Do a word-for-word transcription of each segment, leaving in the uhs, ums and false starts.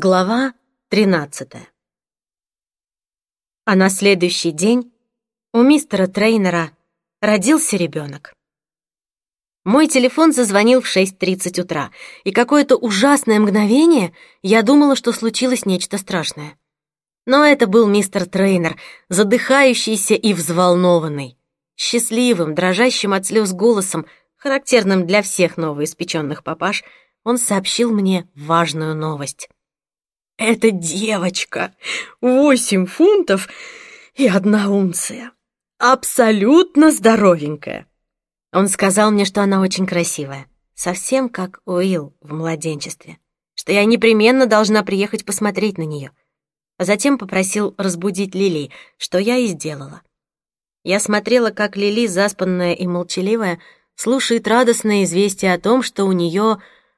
Глава тринадцатая. А на следующий день у мистера Трейнера родился ребенок. Мой телефон зазвонил в шесть тридцать утра, и какое-то ужасное мгновение я думала, что случилось нечто страшное. Но это был мистер Трейнер, задыхающийся и взволнованный, счастливым, дрожащим от слез голосом, характерным для всех новоиспеченных папаш, он сообщил мне важную новость. «Это девочка, восемь фунтов и одна унция, абсолютно здоровенькая». Он сказал мне, что она очень красивая, совсем как Уилл в младенчестве, что я непременно должна приехать посмотреть на нее, а затем попросил разбудить Лили, что я и сделала. Я смотрела, как Лили, заспанная и молчаливая, слушает радостное известие о том, что у нее...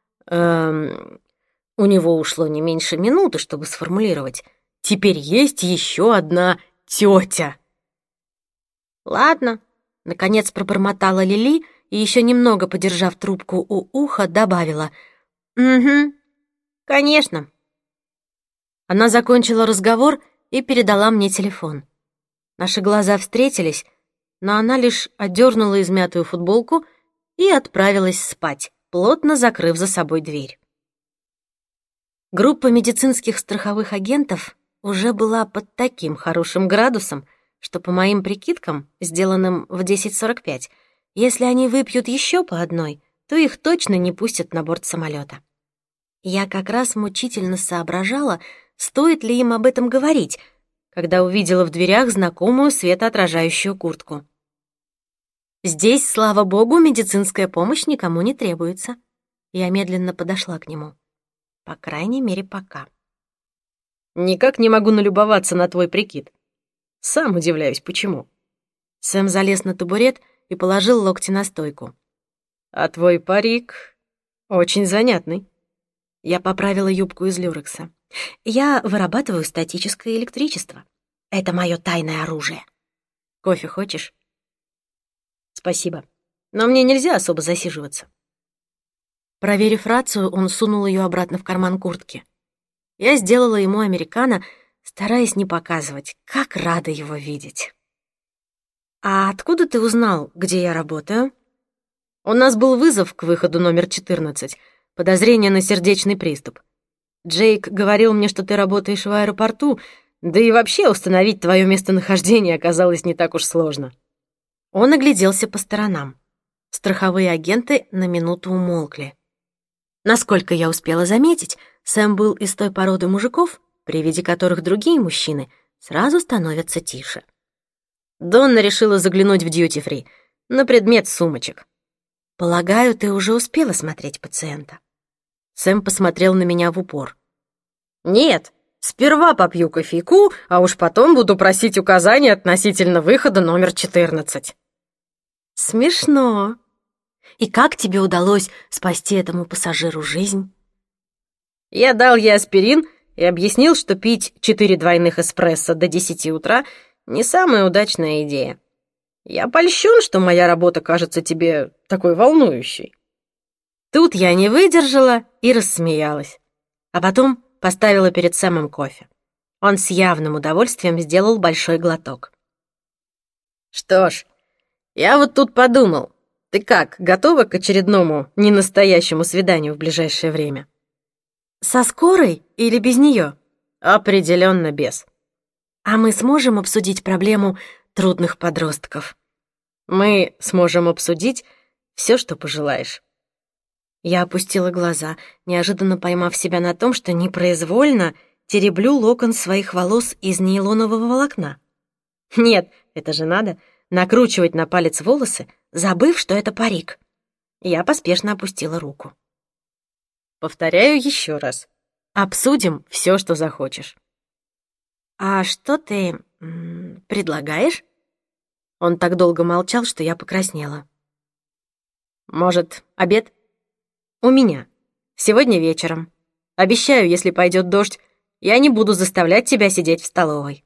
Эм, у него ушло не меньше минуты, чтобы сформулировать. Теперь есть еще одна тетя. «Ладно», — наконец пробормотала Лили и, еще немного подержав трубку у уха, добавила: «Угу, конечно». Она закончила разговор и передала мне телефон. Наши глаза встретились, но она лишь одернула измятую футболку и отправилась спать, плотно закрыв за собой дверь. Группа медицинских страховых агентов уже была под таким хорошим градусом, что, по моим прикидкам, сделанным в десять сорок пять, если они выпьют еще по одной, то их точно не пустят на борт самолета. Я как раз мучительно соображала, стоит ли им об этом говорить, когда увидела в дверях знакомую светоотражающую куртку. Здесь, слава богу, медицинская помощь никому не требуется. Я медленно подошла к нему. По крайней мере, пока. «Никак не могу налюбоваться на твой прикид. Сам удивляюсь, почему». Сэм залез на табурет и положил локти на стойку. «А твой парик очень занятный». Я поправила юбку из люрекса. «Я вырабатываю статическое электричество. Это мое тайное оружие. Кофе хочешь?» «Спасибо, но мне нельзя особо засиживаться». Проверив рацию, он сунул ее обратно в карман куртки. Я сделала ему американо, стараясь не показывать, как рада его видеть. «А откуда ты узнал, где я работаю?» «У нас был вызов к выходу номер четырнадцать. Подозрение на сердечный приступ. Джейк говорил мне, что ты работаешь в аэропорту, да и вообще установить твое местонахождение оказалось не так уж сложно». Он огляделся по сторонам. Страховые агенты на минуту умолкли. Насколько я успела заметить, Сэм был из той породы мужиков, при виде которых другие мужчины сразу становятся тише. Донна решила заглянуть в дьюти-фри на предмет сумочек. «Полагаю, ты уже успела смотреть пациента?» Сэм посмотрел на меня в упор. «Нет, сперва попью кофейку, а уж потом буду просить указания относительно выхода номер четырнадцать». «Смешно. И как тебе удалось спасти этому пассажиру жизнь?» Я дал ей аспирин и объяснил, что пить четыре двойных эспрессо до десяти утра не самая удачная идея. Я польщен, что моя работа кажется тебе такой волнующей. Тут я не выдержала и рассмеялась, а потом поставила перед Сэмом кофе. Он с явным удовольствием сделал большой глоток. «Что ж, я вот тут подумал, ты как, готова к очередному ненастоящему свиданию в ближайшее время?» «Со скорой или без нее?» «Определенно без». «А мы сможем обсудить проблему трудных подростков?» «Мы сможем обсудить все, что пожелаешь». Я опустила глаза, неожиданно поймав себя на том, что непроизвольно тереблю локон своих волос из нейлонового волокна. Нет, это же надо накручивать на палец волосы, забыв, что это парик. Я поспешно опустила руку. «Повторяю еще раз. Обсудим все, что захочешь». «А что ты м, предлагаешь?» Он так долго молчал, что я покраснела. «Может, обед?» «У меня. Сегодня вечером. Обещаю, если пойдет дождь, я не буду заставлять тебя сидеть в столовой».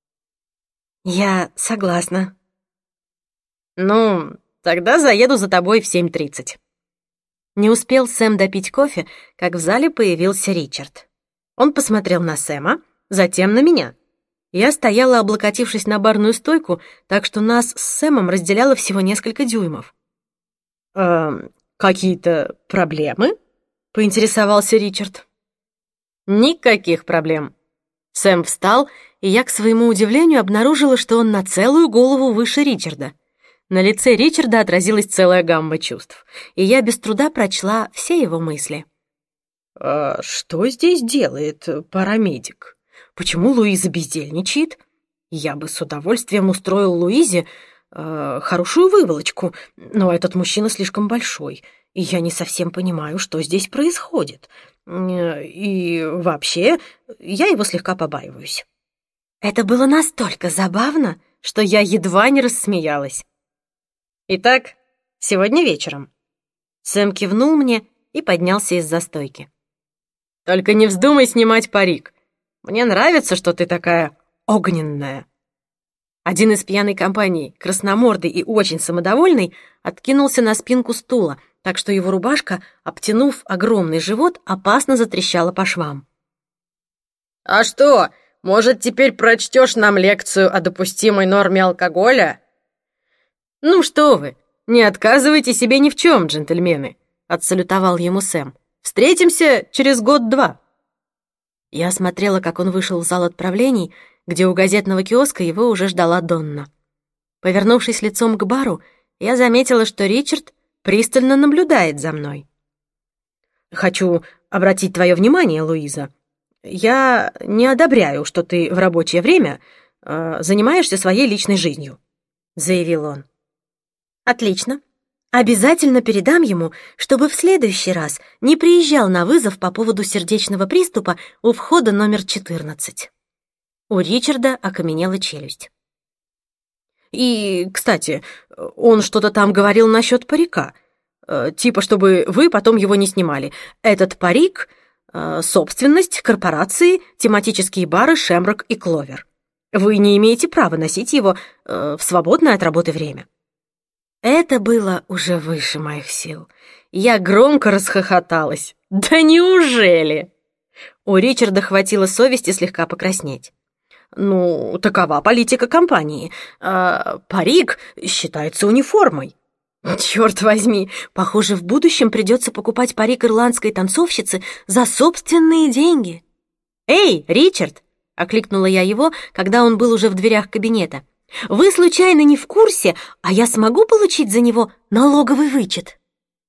«Я согласна». «Ну, тогда заеду за тобой в семь тридцать». Не успел Сэм допить кофе, как в зале появился Ричард. Он посмотрел на Сэма, затем на меня. Я стояла, облокотившись на барную стойку, так что нас с Сэмом разделяло всего несколько дюймов. «Эм, какие-то проблемы?» — поинтересовался Ричард. «Никаких проблем». Сэм встал, и я, к своему удивлению, обнаружила, что он на целую голову выше Ричарда. На лице Ричарда отразилась целая гамма чувств, и я без труда прочла все его мысли. «А что здесь делает парамедик? Почему Луиза бездельничает? Я бы с удовольствием устроил Луизе э, хорошую выволочку, но этот мужчина слишком большой, и я не совсем понимаю, что здесь происходит. И вообще, я его слегка побаиваюсь». Это было настолько забавно, что я едва не рассмеялась. «Итак, сегодня вечером». Сэм кивнул мне и поднялся из-за стойки. «Только не вздумай снимать парик. Мне нравится, что ты такая огненная». Один из пьяной компании, красномордый и очень самодовольный, откинулся на спинку стула, так что его рубашка, обтянув огромный живот, опасно затрещала по швам. «А что, может, теперь прочтешь нам лекцию о допустимой норме алкоголя?» «Ну что вы, не отказывайте себе ни в чем, джентльмены», — отсалютовал ему Сэм. «Встретимся через год-два». Я смотрела, как он вышел в зал отправлений, где у газетного киоска его уже ждала Донна. Повернувшись лицом к бару, я заметила, что Ричард пристально наблюдает за мной. «Хочу обратить твое внимание, Луиза. Я не одобряю, что ты в рабочее время э, занимаешься своей личной жизнью», — заявил он. «Отлично. Обязательно передам ему, чтобы в следующий раз не приезжал на вызов по поводу сердечного приступа у входа номер четырнадцать». У Ричарда окаменела челюсть. «И, кстати, он что-то там говорил насчет парика. Э, типа, чтобы вы потом его не снимали. Этот парик э, — собственность корпорации тематические бары «Шемрок» и «Кловер». Вы не имеете права носить его э, в свободное от работы время». Это было уже выше моих сил. Я громко расхохоталась. «Да неужели?» У Ричарда хватило совести слегка покраснеть. «Ну, такова политика компании. А парик считается униформой». «Черт возьми, похоже, в будущем придется покупать парик ирландской танцовщицы за собственные деньги». «Эй, Ричард!» — окликнула я его, когда он был уже в дверях кабинета. «Вы случайно не в курсе, а я смогу получить за него налоговый вычет?»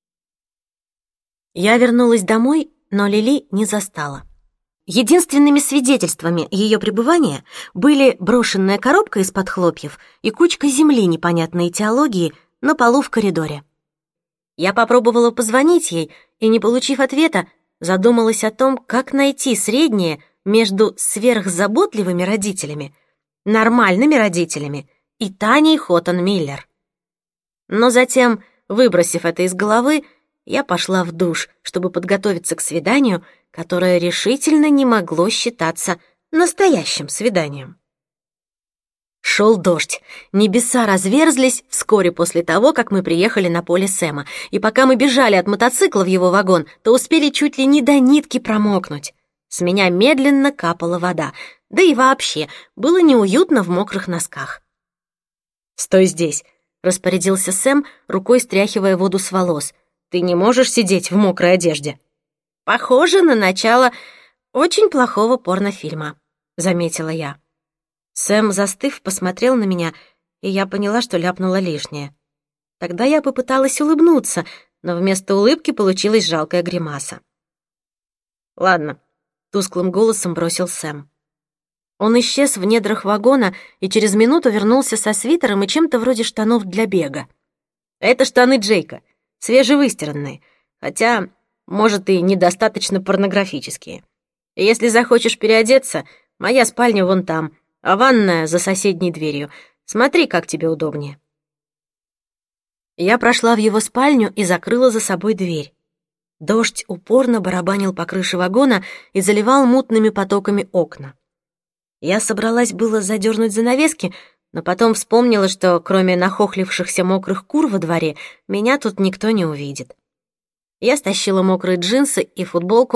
Я вернулась домой, но Лили не застала. Единственными свидетельствами ее пребывания были брошенная коробка из-под хлопьев и кучка земли непонятной теологии на полу в коридоре. Я попробовала позвонить ей и, не получив ответа, задумалась о том, как найти среднее между сверхзаботливыми родителями, нормальными родителями и Таней Хоттон-Миллер. Но затем, выбросив это из головы, я пошла в душ, чтобы подготовиться к свиданию, которое решительно не могло считаться настоящим свиданием. Шел дождь. Небеса разверзлись вскоре после того, как мы приехали на поле Сэма, и пока мы бежали от мотоцикла в его вагон, то успели чуть ли не до нитки промокнуть. С меня медленно капала вода, да и вообще было неуютно в мокрых носках. «Стой здесь», — распорядился Сэм, рукой стряхивая воду с волос. «Ты не можешь сидеть в мокрой одежде». «Похоже на начало очень плохого порнофильма», — заметила я. Сэм, застыв, посмотрел на меня, и я поняла, что ляпнула лишнее. Тогда я попыталась улыбнуться, но вместо улыбки получилась жалкая гримаса. «Ладно», — тусклым голосом бросил Сэм. Он исчез в недрах вагона и через минуту вернулся со свитером и чем-то вроде штанов для бега. «Это штаны Джейка, свежевыстиранные, хотя, может, и недостаточно порнографические. Если захочешь переодеться, моя спальня вон там, а ванная за соседней дверью. Смотри, как тебе удобнее». Я прошла в его спальню и закрыла за собой дверь. Дождь упорно барабанил по крыше вагона и заливал мутными потоками окна. Я собралась было задернуть занавески, но потом вспомнила, что кроме нахохлившихся мокрых кур во дворе, меня тут никто не увидит. Я стащила мокрые джинсы и футболку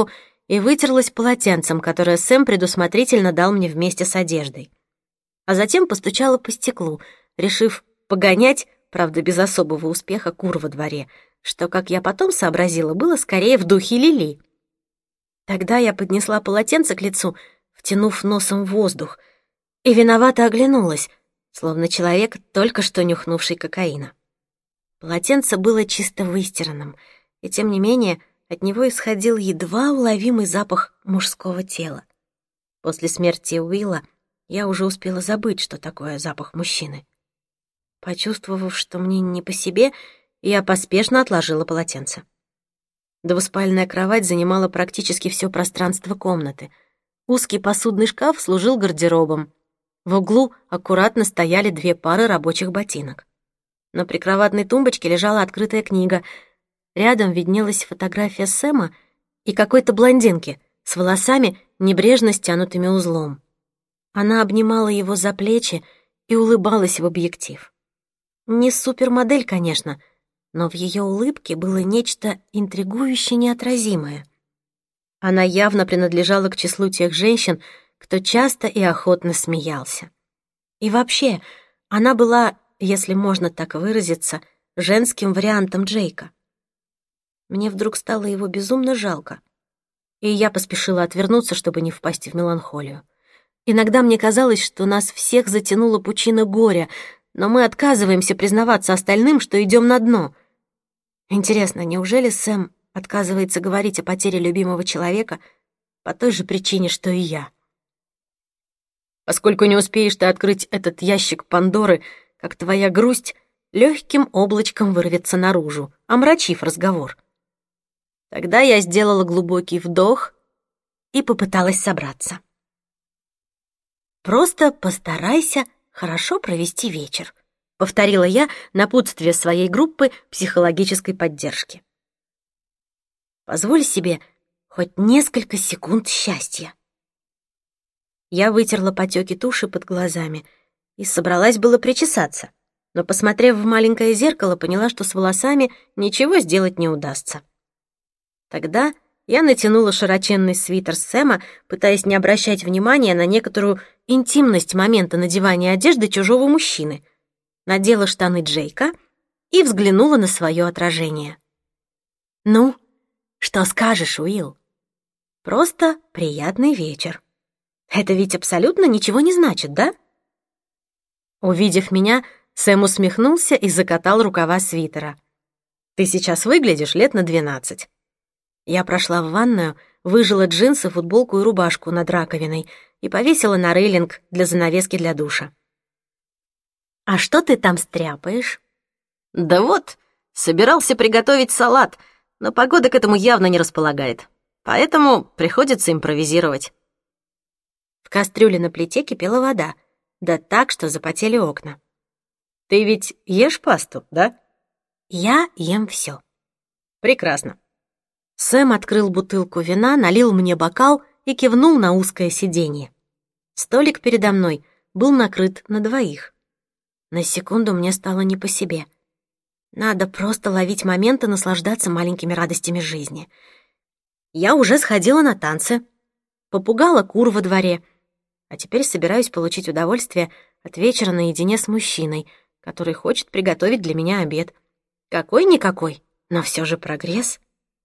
и вытерлась полотенцем, которое Сэм предусмотрительно дал мне вместе с одеждой. А затем постучала по стеклу, решив погонять, правда, без особого успеха, кур во дворе, что, как я потом сообразила, было скорее в духе Лили. Тогда я поднесла полотенце к лицу, втянув носом воздух, и виновато оглянулась, словно человек, только что нюхнувший кокаина. Полотенце было чисто выстиранным, и тем не менее от него исходил едва уловимый запах мужского тела. После смерти Уилла я уже успела забыть, что такое запах мужчины. Почувствовав, что мне не по себе, я поспешно отложила полотенце. Двуспальная кровать занимала практически все пространство комнаты. Узкий посудный шкаф служил гардеробом. В углу аккуратно стояли две пары рабочих ботинок. На прикроватной тумбочке лежала открытая книга. Рядом виднелась фотография Сэма и какой-то блондинки с волосами, небрежно стянутыми узлом. Она обнимала его за плечи и улыбалась в объектив. Не супермодель, конечно, но в ее улыбке было нечто интригующе неотразимое. Она явно принадлежала к числу тех женщин, кто часто и охотно смеялся. И вообще, она была, если можно так выразиться, женским вариантом Джейка. Мне вдруг стало его безумно жалко, и я поспешила отвернуться, чтобы не впасть в меланхолию. Иногда мне казалось, что нас всех затянула пучина горя, но мы отказываемся признаваться остальным, что идем на дно. Интересно, неужели Сэм отказывается говорить о потере любимого человека по той же причине, что и я? Поскольку не успеешь ты открыть этот ящик Пандоры, как твоя грусть легким облачком вырвется наружу, омрачив разговор. Тогда я сделала глубокий вдох и попыталась собраться. «Просто постарайся хорошо провести вечер», — повторила я напутствие своей группы психологической поддержки. «Позволь себе хоть несколько секунд счастья». Я вытерла потеки туши под глазами и собралась было причесаться, но, посмотрев в маленькое зеркало, поняла, что с волосами ничего сделать не удастся. Тогда я натянула широченный свитер Сэма, пытаясь не обращать внимания на некоторую интимность момента надевания одежды чужого мужчины, надела штаны Джейка и взглянула на свое отражение. «Ну, что скажешь, Уилл? Просто приятный вечер. Это ведь абсолютно ничего не значит, да?» Увидев меня, Сэм усмехнулся и закатал рукава свитера. «Ты сейчас выглядишь лет на двенадцать». Я прошла в ванную, выжила джинсы, футболку и рубашку над раковиной и повесила на рейлинг для занавески для душа. «А что ты там стряпаешь?» «Да вот, собирался приготовить салат, но погода к этому явно не располагает, поэтому приходится импровизировать». В кастрюле на плите кипела вода, да так, что запотели окна. «Ты ведь ешь пасту, да?» «Я ем все». «Прекрасно». Сэм открыл бутылку вина, налил мне бокал и кивнул на узкое сиденье. Столик передо мной был накрыт на двоих. На секунду мне стало не по себе. Надо просто ловить момент и наслаждаться маленькими радостями жизни. Я уже сходила на танцы, попугала кур во дворе, а теперь собираюсь получить удовольствие от вечера наедине с мужчиной, который хочет приготовить для меня обед. Какой-никакой, но все же прогресс.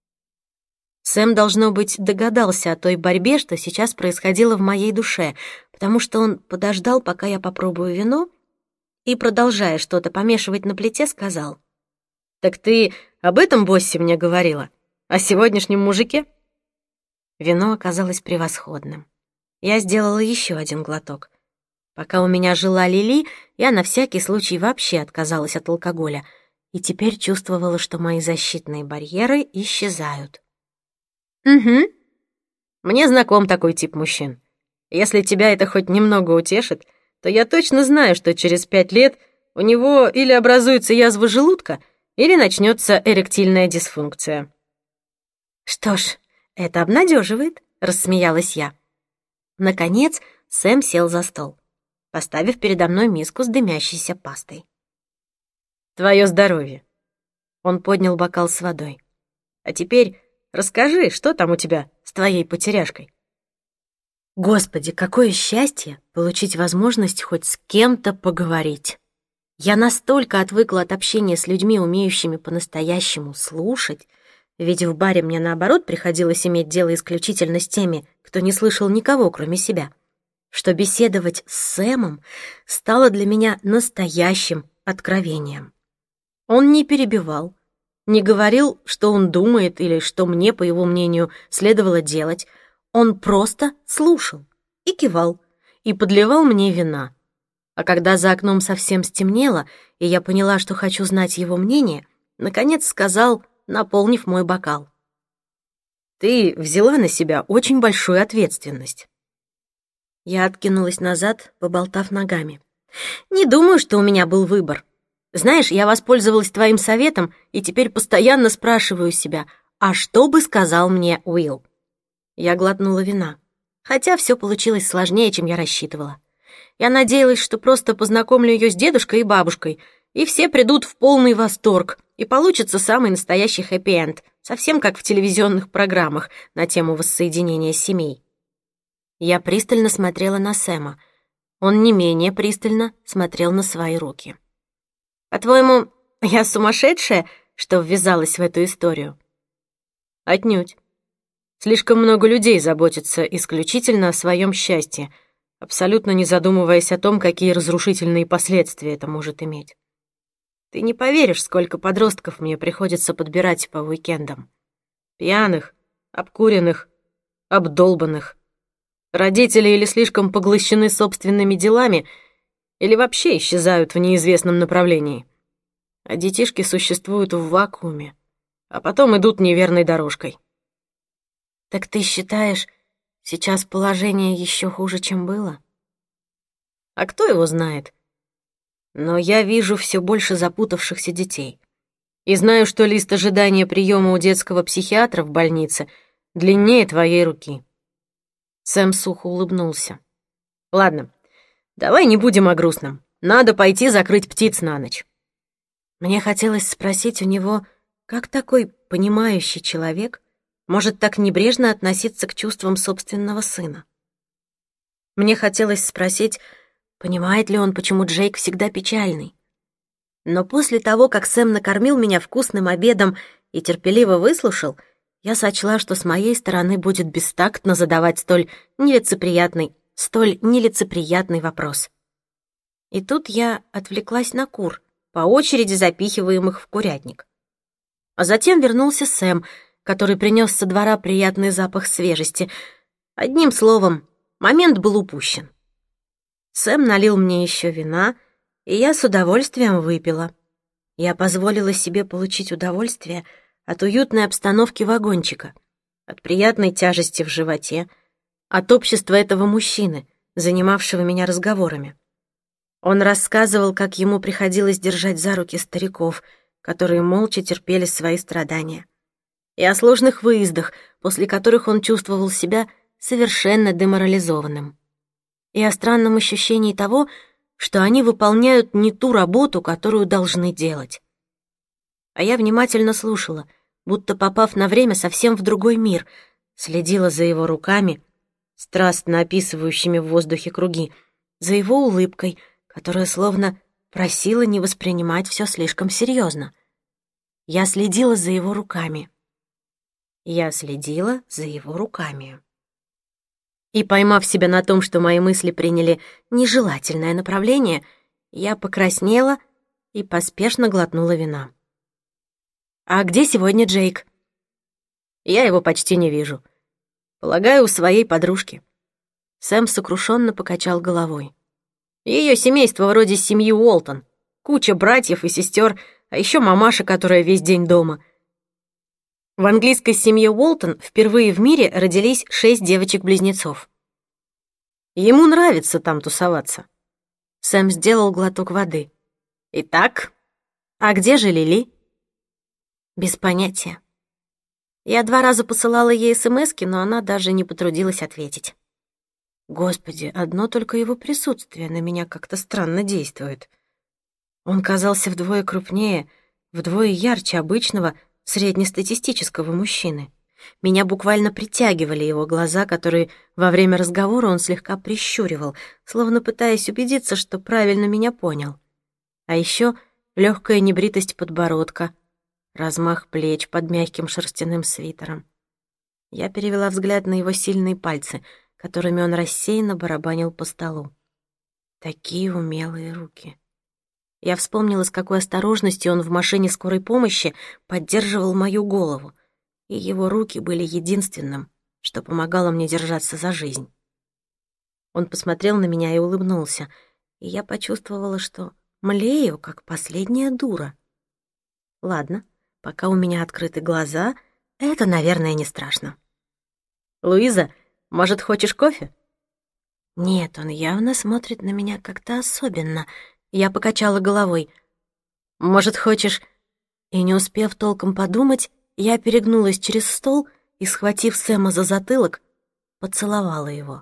Сэм, должно быть, догадался о той борьбе, что сейчас происходило в моей душе, потому что он подождал, пока я попробую вино, и, продолжая что-то помешивать на плите, сказал: «Так ты об этом боссе мне говорила? О сегодняшнем мужике?» Вино оказалось превосходным. Я сделала еще один глоток. Пока у меня жила Лили, я на всякий случай вообще отказалась от алкоголя, и теперь чувствовала, что мои защитные барьеры исчезают. «Угу. Мне знаком такой тип мужчин. Если тебя это хоть немного утешит, то я точно знаю, что через пять лет у него или образуется язва желудка, или начнется эректильная дисфункция». «Что ж, это обнадеживает», — рассмеялась я. Наконец Сэм сел за стол, поставив передо мной миску с дымящейся пастой. «Твое здоровье». Он поднял бокал с водой. «А теперь расскажи, что там у тебя с твоей потеряшкой. Господи, какое счастье получить возможность хоть с кем-то поговорить. Я настолько отвыкла от общения с людьми, умеющими по-настоящему слушать, ведь в баре мне, наоборот, приходилось иметь дело исключительно с теми, кто не слышал никого, кроме себя, что беседовать с Сэмом стало для меня настоящим откровением. Он не перебивал, не говорил, что он думает или что мне, по его мнению, следовало делать. Он просто слушал и кивал, и подливал мне вина. А когда за окном совсем стемнело, и я поняла, что хочу знать его мнение, наконец сказал, наполнив мой бокал: «Ты взяла на себя очень большую ответственность». Я откинулась назад, поболтав ногами. «Не думаю, что у меня был выбор. Знаешь, я воспользовалась твоим советом и теперь постоянно спрашиваю себя, а что бы сказал мне Уилл?» Я глотнула вина, хотя все получилось сложнее, чем я рассчитывала. Я надеялась, что просто познакомлю ее с дедушкой и бабушкой, и все придут в полный восторг, и получится самый настоящий хэппи-энд, совсем как в телевизионных программах на тему воссоединения семей. Я пристально смотрела на Сэма. Он не менее пристально смотрел на свои руки. «По-твоему, я сумасшедшая, что ввязалась в эту историю?» «Отнюдь. Слишком много людей заботятся исключительно о своем счастье, абсолютно не задумываясь о том, какие разрушительные последствия это может иметь. Ты не поверишь, сколько подростков мне приходится подбирать по уикендам. Пьяных, обкуренных, обдолбанных. Родители или слишком поглощены собственными делами, или вообще исчезают в неизвестном направлении. А детишки существуют в вакууме, а потом идут неверной дорожкой». «Так ты считаешь, сейчас положение еще хуже, чем было?» А кто его знает? Но я вижу все больше запутавшихся детей. И знаю, что лист ожидания приема у детского психиатра в больнице длиннее твоей руки. Сэм сухо улыбнулся. Ладно, давай не будем о грустном. Надо пойти закрыть птиц на ночь. Мне хотелось спросить у него, как такой понимающий человек может так небрежно относиться к чувствам собственного сына. Мне хотелось спросить, понимает ли он, почему Джейк всегда печальный. Но после того, как Сэм накормил меня вкусным обедом и терпеливо выслушал, я сочла, что с моей стороны будет бестактно задавать столь нелицеприятный, столь нелицеприятный вопрос. И тут я отвлеклась на кур, по очереди запихиваемых в курятник. А затем вернулся Сэм, который принес со двора приятный запах свежести. Одним словом, момент был упущен. Сэм налил мне еще вина, и я с удовольствием выпила. Я позволила себе получить удовольствие от уютной обстановки вагончика, от приятной тяжести в животе, от общества этого мужчины, занимавшего меня разговорами. Он рассказывал, как ему приходилось держать за руки стариков, которые молча терпели свои страдания, и о сложных выездах, после которых он чувствовал себя совершенно деморализованным, и о странном ощущении того, что они выполняют не ту работу, которую должны делать. А я внимательно слушала, будто попав на время совсем в другой мир, следила за его руками, страстно описывающими в воздухе круги, за его улыбкой, которая словно просила не воспринимать все слишком серьезно. Я следила за его руками. Я следила за его руками. И, поймав себя на том, что мои мысли приняли нежелательное направление, я покраснела и поспешно глотнула вина. «А где сегодня Джейк?» «Я его почти не вижу. Полагаю, у своей подружки». Сэм сокрушенно покачал головой. Ее семейство вроде семьи Уолтон. Куча братьев и сестер, а еще мамаша, которая весь день дома. В английской семье Уолтон впервые в мире родились шесть девочек-близнецов. Ему нравится там тусоваться. Сэм сделал глоток воды. Итак, а где же Лили? Без понятия. Я два раза посылала ей смски, но она даже не потрудилась ответить. Господи, одно только его присутствие на меня как-то странно действует. Он казался вдвое крупнее, вдвое ярче обычного среднестатистического мужчины. Меня буквально притягивали его глаза, которые во время разговора он слегка прищуривал, словно пытаясь убедиться, что правильно меня понял. А еще легкая небритость подбородка, размах плеч под мягким шерстяным свитером. Я перевела взгляд на его сильные пальцы, которыми он рассеянно барабанил по столу. Такие умелые руки. Я вспомнила, с какой осторожностью он в машине скорой помощи поддерживал мою голову, и его руки были единственным, что помогало мне держаться за жизнь. Он посмотрел на меня и улыбнулся, и я почувствовала, что млею, как последняя дура. Ладно, пока у меня открыты глаза, это, наверное, не страшно. «Луиза, может, хочешь кофе?» Нет, он явно смотрит на меня как-то особенно. Я покачала головой. «Может, хочешь...» И не успев толком подумать, я перегнулась через стол и, схватив Сэма за затылок, поцеловала его.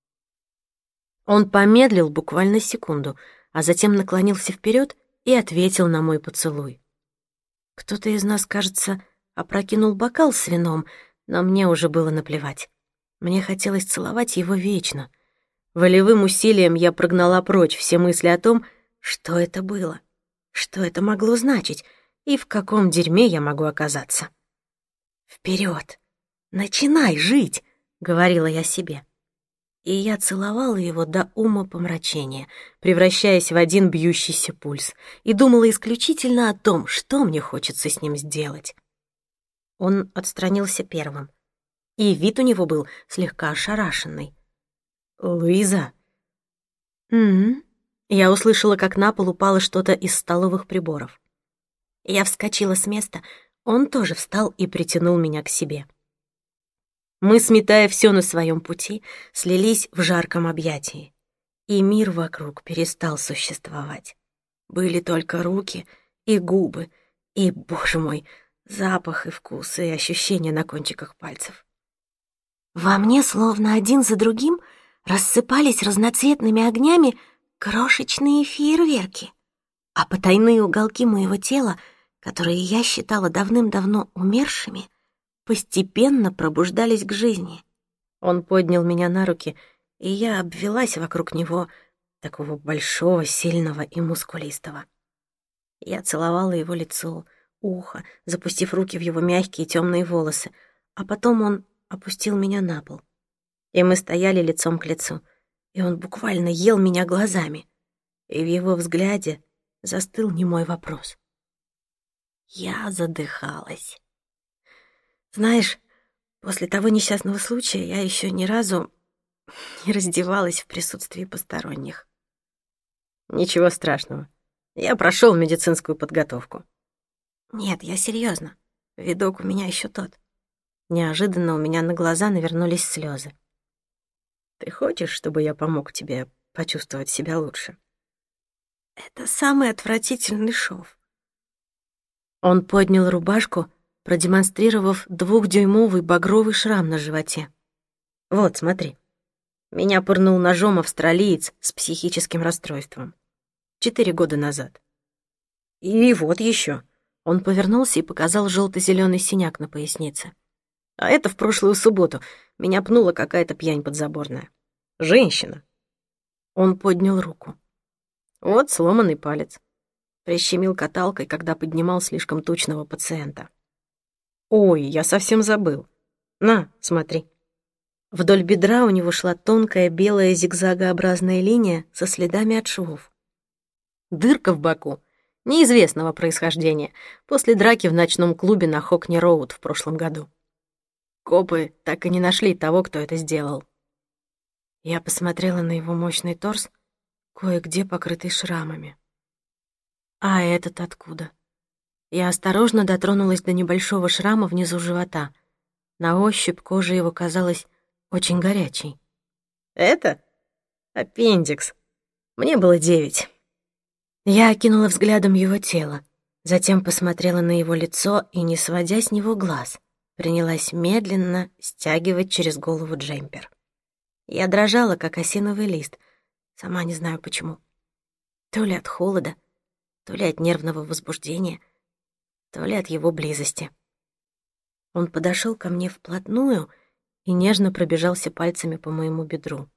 Он помедлил буквально секунду, а затем наклонился вперед и ответил на мой поцелуй. Кто-то из нас, кажется, опрокинул бокал с вином, но мне уже было наплевать. Мне хотелось целовать его вечно. Волевым усилием я прогнала прочь все мысли о том, что это было, что это могло значить и в каком дерьме я могу оказаться. «Вперед! Начинай жить!» — говорила я себе. И я целовала его до умопомрачения, превращаясь в один бьющийся пульс, и думала исключительно о том, что мне хочется с ним сделать. Он отстранился первым, и вид у него был слегка ошарашенный. «Луиза!» «М-м-м». Я услышала, как на пол упало что-то из столовых приборов. Я вскочила с места, он тоже встал и притянул меня к себе. Мы, сметая все на своем пути, слились в жарком объятии, и мир вокруг перестал существовать. Были только руки и губы, и, боже мой, запах и вкус, и ощущения на кончиках пальцев. Во мне, словно один за другим, рассыпались разноцветными огнями крошечные фейерверки, а потайные уголки моего тела, которые я считала давным-давно умершими, постепенно пробуждались к жизни. Он поднял меня на руки, и я обвелась вокруг него, такого большого, сильного и мускулистого. Я целовала его лицо, ухо, запустив руки в его мягкие темные волосы, а потом он опустил меня на пол. И мы стояли лицом к лицу, и он буквально ел меня глазами, и в его взгляде застыл немой вопрос. Я задыхалась. Знаешь, после того несчастного случая я еще ни разу не раздевалась в присутствии посторонних. Ничего страшного. Я прошел медицинскую подготовку. Нет, я серьезно. Видок у меня еще тот. Неожиданно у меня на глаза навернулись слезы. Ты хочешь, чтобы я помог тебе почувствовать себя лучше? Это самый отвратительный шов. Он поднял рубашку, продемонстрировав двухдюймовый багровый шрам на животе. Вот, смотри. Меня пырнул ножом австралиец с психическим расстройством. Четыре года назад. И вот еще. Он повернулся и показал желто-зеленый синяк на пояснице. А это в прошлую субботу. Меня пнула какая-то пьянь подзаборная. Женщина. Он поднял руку. Вот сломанный палец. Прищемил каталкой, когда поднимал слишком тучного пациента. Ой, я совсем забыл. На, смотри. Вдоль бедра у него шла тонкая белая зигзагообразная линия со следами от швов. Дырка в боку, неизвестного происхождения, после драки в ночном клубе на Хокни-Роуд в прошлом году. Копы так и не нашли того, кто это сделал. Я посмотрела на его мощный торс, кое-где покрытый шрамами. А этот откуда? Я осторожно дотронулась до небольшого шрама внизу живота. На ощупь кожа его казалась очень горячей. Это? Аппендикс. Мне было девять. Я окинула взглядом его тело, затем посмотрела на его лицо и, не сводя с него глаз, принялась медленно стягивать через голову джемпер. Я дрожала, как осиновый лист, сама не знаю почему. То ли от холода, то ли от нервного возбуждения, то ли от его близости. Он подошел ко мне вплотную и нежно пробежался пальцами по моему бедру.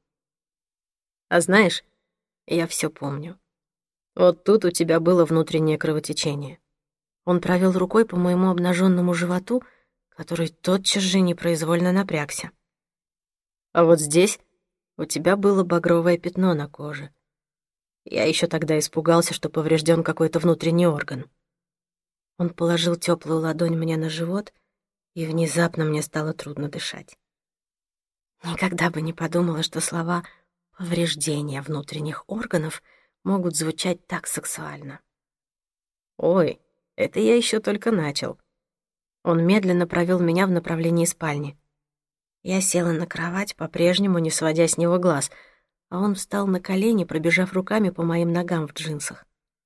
А знаешь, я все помню. Вот тут у тебя было внутреннее кровотечение. Он провел рукой по моему обнаженному животу, который тотчас же непроизвольно напрягся. А вот здесь у тебя было багровое пятно на коже. Я еще тогда испугался, что поврежден какой-то внутренний орган. Он положил теплую ладонь мне на живот, и внезапно мне стало трудно дышать. Никогда бы не подумала, что слова «повреждение внутренних органов» могут звучать так сексуально. Ой, это я еще только начал. Он медленно провел меня в направлении спальни. Я села на кровать, по-прежнему не сводя с него глаз, а он встал на колени, пробежав руками по моим ногам в джинсах.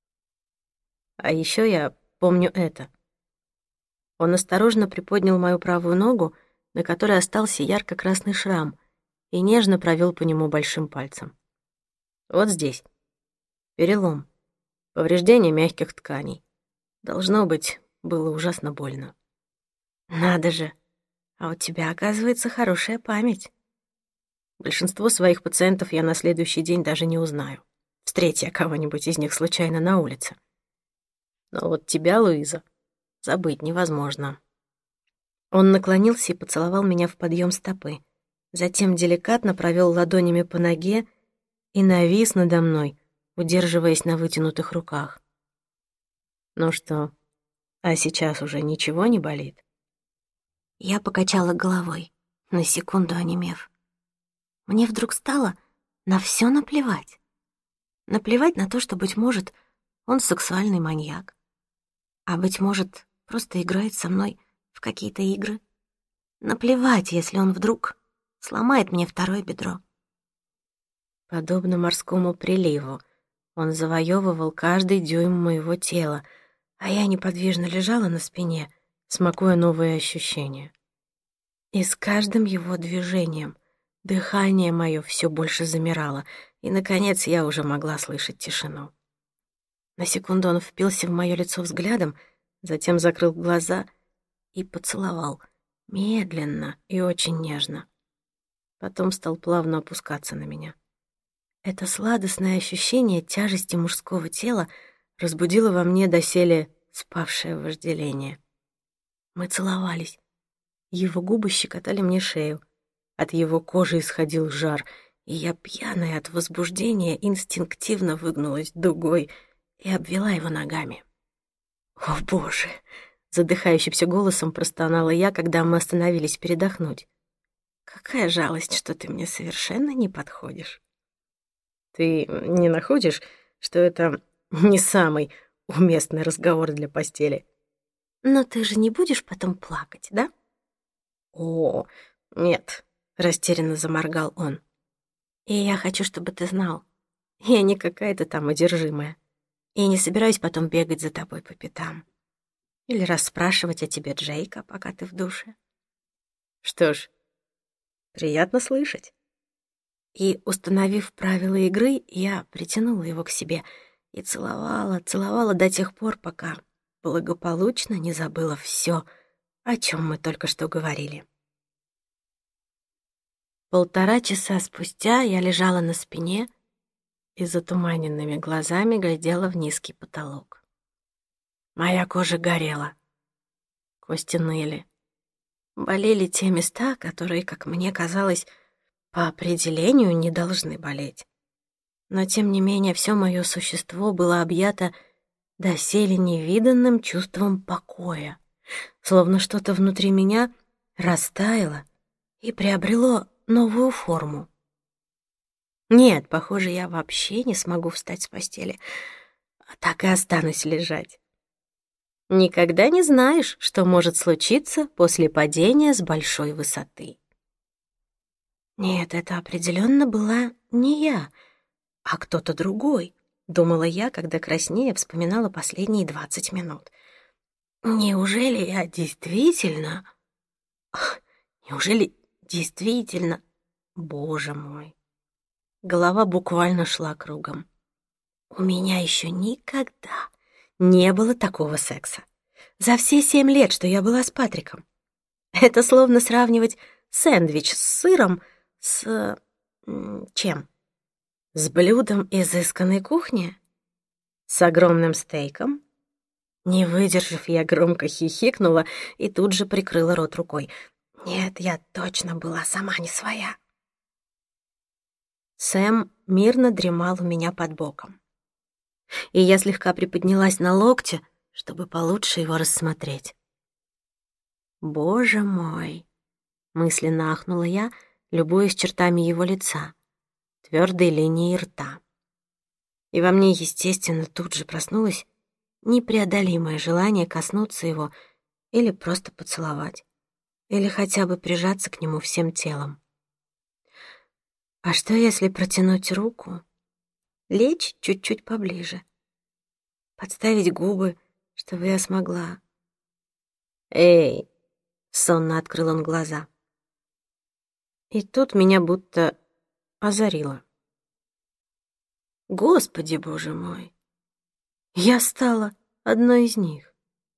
А еще я помню это. Он осторожно приподнял мою правую ногу, на которой остался ярко-красный шрам, и нежно провел по нему большим пальцем. Вот здесь. Перелом. Повреждение мягких тканей. Должно быть, было ужасно больно. Надо же, а у тебя, оказывается, хорошая память. Большинство своих пациентов я на следующий день даже не узнаю. Встреть я кого-нибудь из них случайно на улице. Но вот тебя, Луиза, забыть невозможно. Он наклонился и поцеловал меня в подъем стопы, затем деликатно провел ладонями по ноге и навис надо мной, удерживаясь на вытянутых руках. Ну что, а сейчас уже ничего не болит? Я покачала головой, на секунду онемев. Мне вдруг стало на всё наплевать. Наплевать на то, что, быть может, он сексуальный маньяк. А, быть может, просто играет со мной в какие-то игры. Наплевать, если он вдруг сломает мне второе бедро. Подобно морскому приливу, он завоевывал каждый дюйм моего тела, а я неподвижно лежала на спине, смакуя новые ощущения. И с каждым его движением дыхание мое все больше замирало, и, наконец, я уже могла слышать тишину. На секунду он впился в моё лицо взглядом, затем закрыл глаза и поцеловал, медленно и очень нежно. Потом стал плавно опускаться на меня. Это сладостное ощущение тяжести мужского тела разбудило во мне доселе спавшее вожделение. Мы целовались. Его губы щекотали мне шею. От его кожи исходил жар, и я, пьяная от возбуждения, инстинктивно выгнулась дугой и обвела его ногами. «О, Боже!» — задыхающимся голосом простонала я, когда мы остановились передохнуть. «Какая жалость, что ты мне совершенно не подходишь». «Ты не находишь, что это не самый уместный разговор для постели?» «Но ты же не будешь потом плакать, да?» «О, нет», — растерянно заморгал он. «И я хочу, чтобы ты знал, я не какая-то там одержимая, и не собираюсь потом бегать за тобой по пятам или расспрашивать о тебе Джейка, пока ты в душе». «Что ж, приятно слышать». И, установив правила игры, я притянула его к себе и целовала, целовала до тех пор, пока благополучно не забыла всё, о чём мы только что говорили. Полтора часа спустя я лежала на спине и затуманенными глазами глядела в низкий потолок. Моя кожа горела, кости ныли. Болели те места, которые, как мне казалось, по определению не должны болеть. Но, тем не менее, всё моё существо было объято доселе невиданным чувством покоя, словно что-то внутри меня растаяло и приобрело новую форму. Нет, похоже, я вообще не смогу встать с постели, а так и останусь лежать. Никогда не знаешь, что может случиться после падения с большой высоты. Нет, это определенно была не я, а кто-то другой, думала я, когда краснея вспоминала последние двадцать минут. Неужели я действительно... Ах, неужели действительно... Боже мой. Голова буквально шла кругом. У меня еще никогда не было такого секса. За все семь лет, что я была с Патриком. Это словно сравнивать сэндвич с сыром с... чем? С блюдом изысканной кухни? С огромным стейком? Не выдержав, я громко хихикнула и тут же прикрыла рот рукой. Нет, я точно была сама не своя. Сэм мирно дремал у меня под боком. И я слегка приподнялась на локте, чтобы получше его рассмотреть. «Боже мой!» — мысленно ахнула я, любуясь чертами его лица, твердой линией рта. И во мне, естественно, тут же проснулось непреодолимое желание коснуться его или просто поцеловать, или хотя бы прижаться к нему всем телом. А что, если протянуть руку, лечь чуть-чуть поближе, подставить губы, чтобы я смогла... «Эй!» — сонно открыл он глаза. И тут меня будто озарило. Господи, боже мой! Я стала одной из них.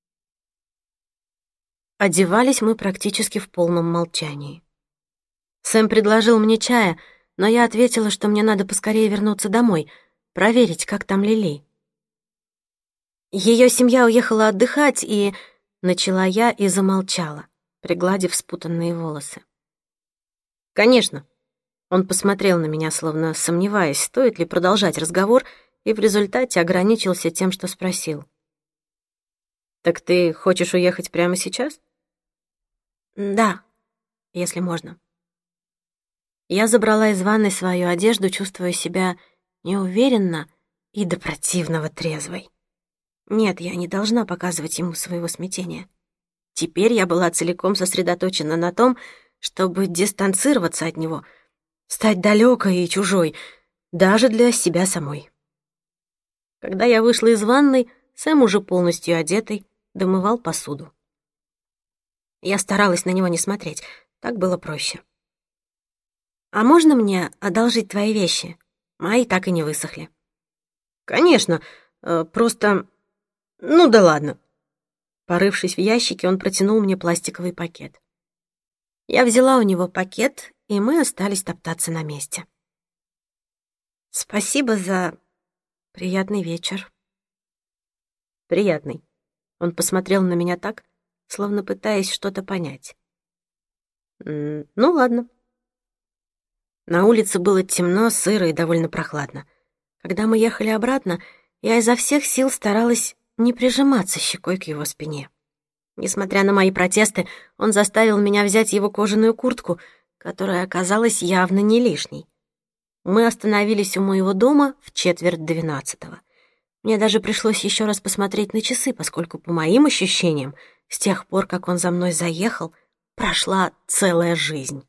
Одевались мы практически в полном молчании. Сэм предложил мне чая, но я ответила, что мне надо поскорее вернуться домой, проверить, как там Лили. Ее семья уехала отдыхать, и... Начала я и замолчала, пригладив спутанные волосы. «Конечно». Он посмотрел на меня, словно сомневаясь, стоит ли продолжать разговор, и в результате ограничился тем, что спросил. «Так ты хочешь уехать прямо сейчас?» «Да, если можно». Я забрала из ванной свою одежду, чувствуя себя неуверенно и до противного трезвой. Нет, я не должна показывать ему своего смятения. Теперь я была целиком сосредоточена на том, чтобы дистанцироваться от него, стать далекой и чужой, даже для себя самой. Когда я вышла из ванной, Сэм, уже полностью одетый, домывал посуду. Я старалась на него не смотреть, так было проще. «А можно мне одолжить твои вещи? Мои так и не высохли». «Конечно, э, просто... ну да ладно». Порывшись в ящике, он протянул мне пластиковый пакет. Я взяла у него пакет, и мы остались топтаться на месте. «Спасибо за приятный вечер». «Приятный». Он посмотрел на меня так, словно пытаясь что-то понять. «Ну ладно». На улице было темно, сыро и довольно прохладно. Когда мы ехали обратно, я изо всех сил старалась не прижиматься щекой к его спине. Несмотря на мои протесты, он заставил меня взять его кожаную куртку, которая оказалась явно не лишней. Мы остановились у моего дома в четверть двенадцатого. Мне даже пришлось еще раз посмотреть на часы, поскольку, по моим ощущениям, с тех пор, как он за мной заехал, прошла целая жизнь.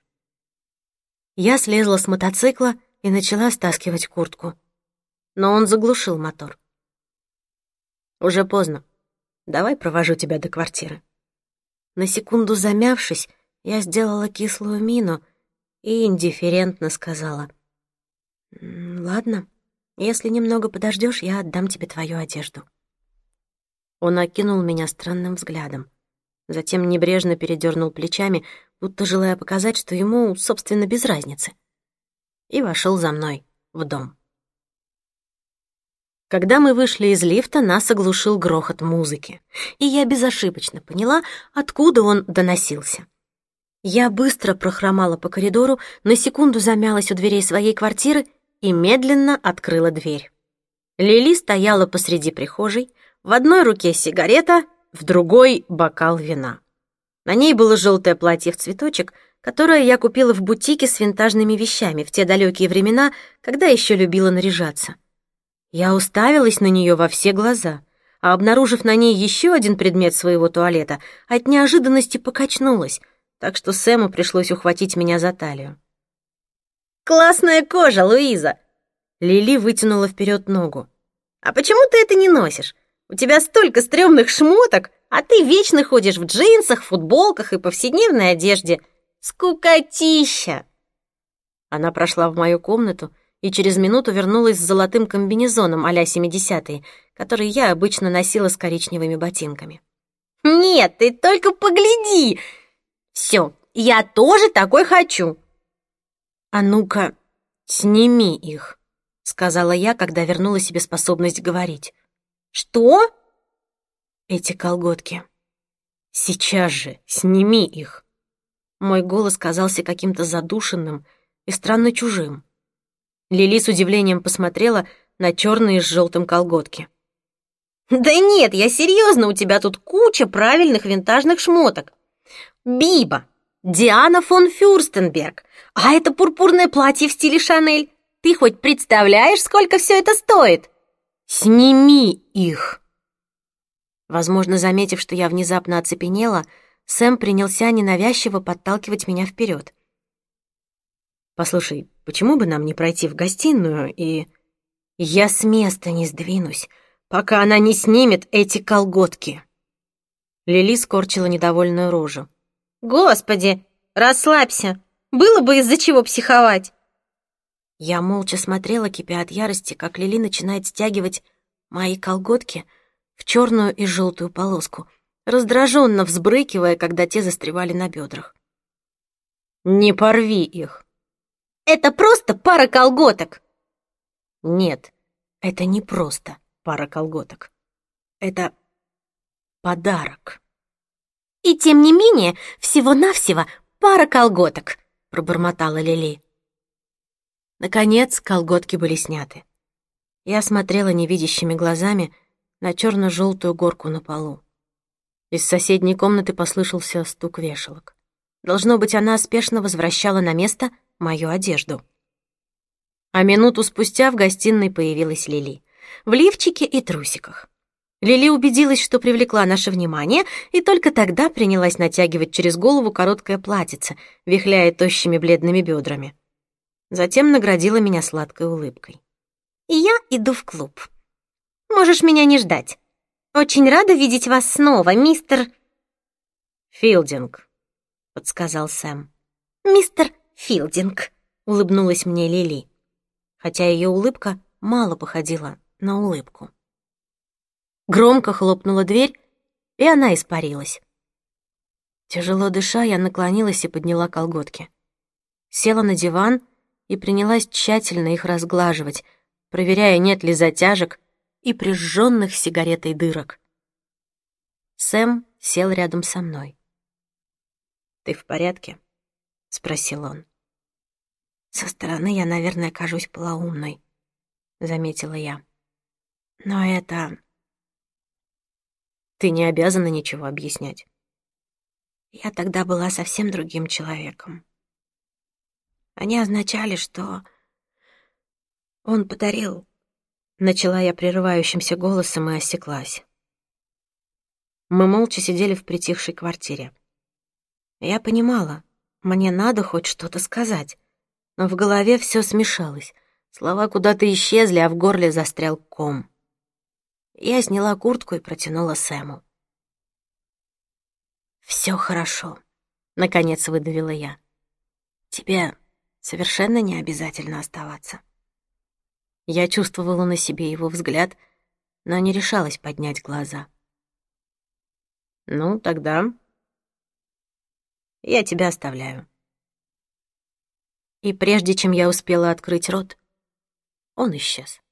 Я слезла с мотоцикла и начала стаскивать куртку. Но он заглушил мотор. «Уже поздно. Давай провожу тебя до квартиры». На секунду замявшись, я сделала кислую мину и индифферентно сказала: «Ладно, если немного подождешь, я отдам тебе твою одежду». Он окинул меня странным взглядом, затем небрежно передернул плечами, будто желая показать, что ему, собственно, без разницы, и вошел за мной в дом. Когда мы вышли из лифта, нас оглушил грохот музыки, и я безошибочно поняла, откуда он доносился. Я быстро прохромала по коридору, на секунду замялась у дверей своей квартиры и медленно открыла дверь. Лили стояла посреди прихожей, в одной руке сигарета, в другой — бокал вина. На ней было желтое платье в цветочек, которое я купила в бутике с винтажными вещами в те далекие времена, когда еще любила наряжаться. Я уставилась на нее во все глаза, а, обнаружив на ней еще один предмет своего туалета, от неожиданности покачнулась, так что Сэму пришлось ухватить меня за талию. «Классная кожа, Луиза!» Лили вытянула вперед ногу. «А почему ты это не носишь? У тебя столько стрёмных шмоток, а ты вечно ходишь в джинсах, футболках и повседневной одежде. Скукотища!» Она прошла в мою комнату и через минуту вернулась с золотым комбинезоном а-ля семидесятые, который я обычно носила с коричневыми ботинками. «Нет, ты только погляди! Все, я тоже такой хочу. А ну-ка, сними их, сказала я, когда вернула себе способность говорить. Что? Эти колготки. Сейчас же сними их. Мой голос казался каким-то задушенным и странно чужим. Лили с удивлением посмотрела на черные с желтым колготки. Да нет, я серьезно, у тебя тут куча правильных винтажных шмоток. Биба, Диана фон Фюрстенберг, а это пурпурное платье в стиле Шанель. Ты хоть представляешь, сколько все это стоит? Сними их. Возможно, заметив, что я внезапно оцепенела, Сэм принялся ненавязчиво подталкивать меня вперед. «Послушай, почему бы нам не пройти в гостиную и...» «Я с места не сдвинусь, пока она не снимет эти колготки!» Лили скорчила недовольную рожу. Господи, расслабься, было бы из-за чего психовать. Я молча смотрела, кипя от ярости, как Лили начинает стягивать мои колготки в черную и желтую полоску, раздраженно взбрыкивая, когда те застревали на бедрах. «Не порви их!» «Это просто пара колготок!» «Нет, это не просто пара колготок. Это подарок». «И тем не менее, всего-навсего пара колготок!» — пробормотала Лили. Наконец, колготки были сняты. Я смотрела невидящими глазами на черно-желтую горку на полу. Из соседней комнаты послышался стук вешалок. Должно быть, она спешно возвращала на место мою одежду. А минуту спустя в гостиной появилась Лили, в лифчике и трусиках. Лили убедилась, что привлекла наше внимание, и только тогда принялась натягивать через голову короткое платьице, вихляя тощими бледными бедрами. Затем наградила меня сладкой улыбкой. «И я иду в клуб. Можешь меня не ждать. Очень рада видеть вас снова, мистер...» «Филдинг», — подсказал Сэм. «Мистер Филдинг», — улыбнулась мне Лили, хотя ее улыбка мало походила на улыбку. Громко хлопнула дверь, и она испарилась. Тяжело дыша, я наклонилась и подняла колготки. Села на диван и принялась тщательно их разглаживать, проверяя, нет ли затяжек и прижженных сигаретой дырок. Сэм сел рядом со мной. «Ты в порядке?» — спросил он. «Со стороны я, наверное, кажусь полоумной», — заметила я. «Но это...» «Ты не обязана ничего объяснять. Я тогда была совсем другим человеком. Они означали, что он подарил...» Начала я прерывающимся голосом и осеклась. Мы молча сидели в притихшей квартире. Я понимала, мне надо хоть что-то сказать, но в голове все смешалось. Слова куда-то исчезли, а в горле застрял ком. Я сняла куртку и протянула Сэму. «Все хорошо», — наконец выдавила я. «Тебе совершенно не обязательно оставаться». Я чувствовала на себе его взгляд, но не решалась поднять глаза. «Ну, тогда я тебя оставляю». И прежде чем я успела открыть рот, он исчез.